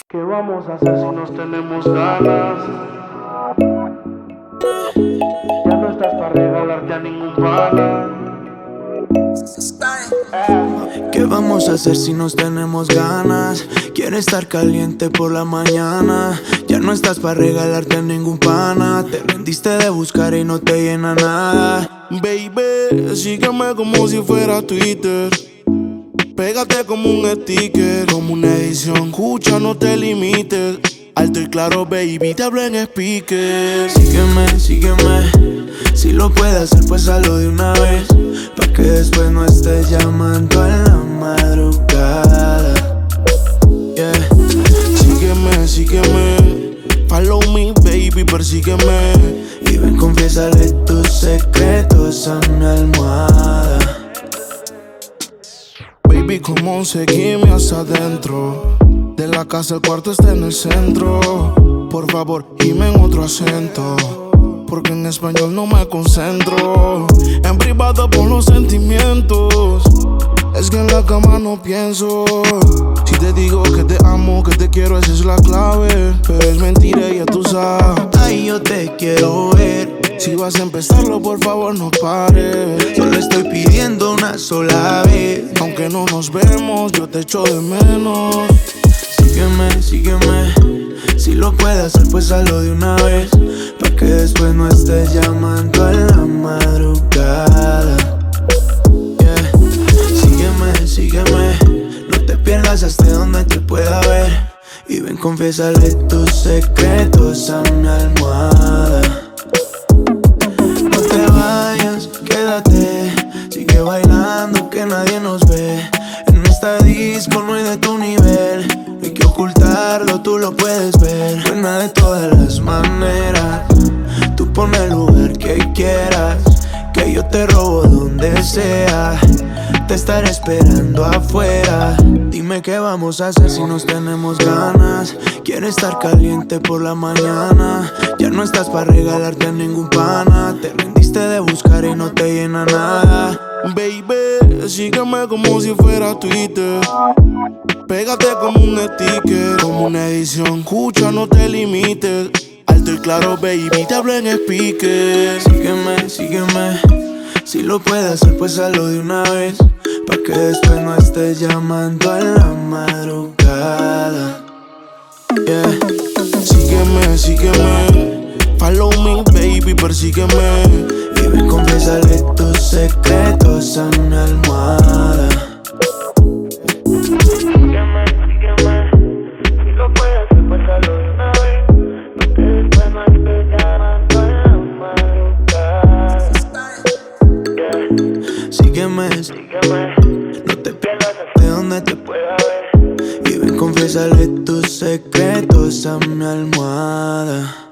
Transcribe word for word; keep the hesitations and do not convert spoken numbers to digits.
¿Qué vamos a hacer si nos tenemos ganas? Ya no estás para regalarte a ningún pana. ¿Qué vamos a hacer si nos tenemos ganas? Quiero estar caliente por la mañana. Ya no estás para regalarte a ningún pana. Te rendiste de buscar y no te llena nada. Baby, sígueme como si fuera Twitter. Pégate como un sticker, como una edición. Escucha, no te limites. Alto y claro, baby, te hablo en speaker. Sígueme, sígueme. Si lo puedes hacer, pues hazlo de una vez, pa' que después no estés llamando a la madrugada. Yeah. Sígueme, sígueme. Follow me, baby, persígueme. Y ven, confiésale tus secretos a mi almohada. Baby, como seguime hasta adentro. De la casa el cuarto está en el centro. Por favor, dime en otro acento, porque en español no me concentro. En privado por los sentimientos, es que en la cama no pienso. Si te digo que te amo, que te quiero, esa es la clave. Pero es mentira, ya tú sabes. Ay, yo te quiero ver. Si vas a empezarlo, por favor no pares. Solo estoy pidiendo una sola vez. Aunque no nos vemos, yo te echo de menos. Sígueme, sígueme. Si lo puedes hacer, pues hazlo de una vez, pa' que después no estés llamando a la madrugada. Yeah. Sígueme, sígueme. No te pierdas hasta donde te pueda ver. Y ven, confiésale tus secretos a mi almohada. No te vayas, quédate. Sigue bailando que nadie nos ve. En esta disco no hay de tu nivel. No hay que ocultarlo, tú lo puedes ver. Buena de todas las maneras. Tú pon el lugar que quieras, que yo te robo donde sea. Te estaré esperando afuera. Dime qué vamos a hacer si nos tenemos ganas. Quiero estar caliente por la mañana. Ya no estás para regalarte a ningún pana. Te rendiste de buscar y no te llena nada. Baby, sígueme como si fuera Twitter. Pégate como un sticker, como una edición. Escucha, no te limites. Alto y claro, baby, te hablo en speaker. Sígueme, sígueme. Si lo puedes hacer, pues hazlo de una vez, pa' que después no estés llamando a la madrugada. Yeah. Sígueme, sígueme. Follow me, baby, persígueme. Y ven, confiésale tus secretos a mi almohada. Sígueme, sígueme. Si lo puedes hacer, pues hazlo de una vez, pa' que después no estés llamando a la madrugada. Yeah. Sígueme, Sígueme. no te pierdas de donde te pueda ver. Y ven, confiésale tus secretos a mi almohada.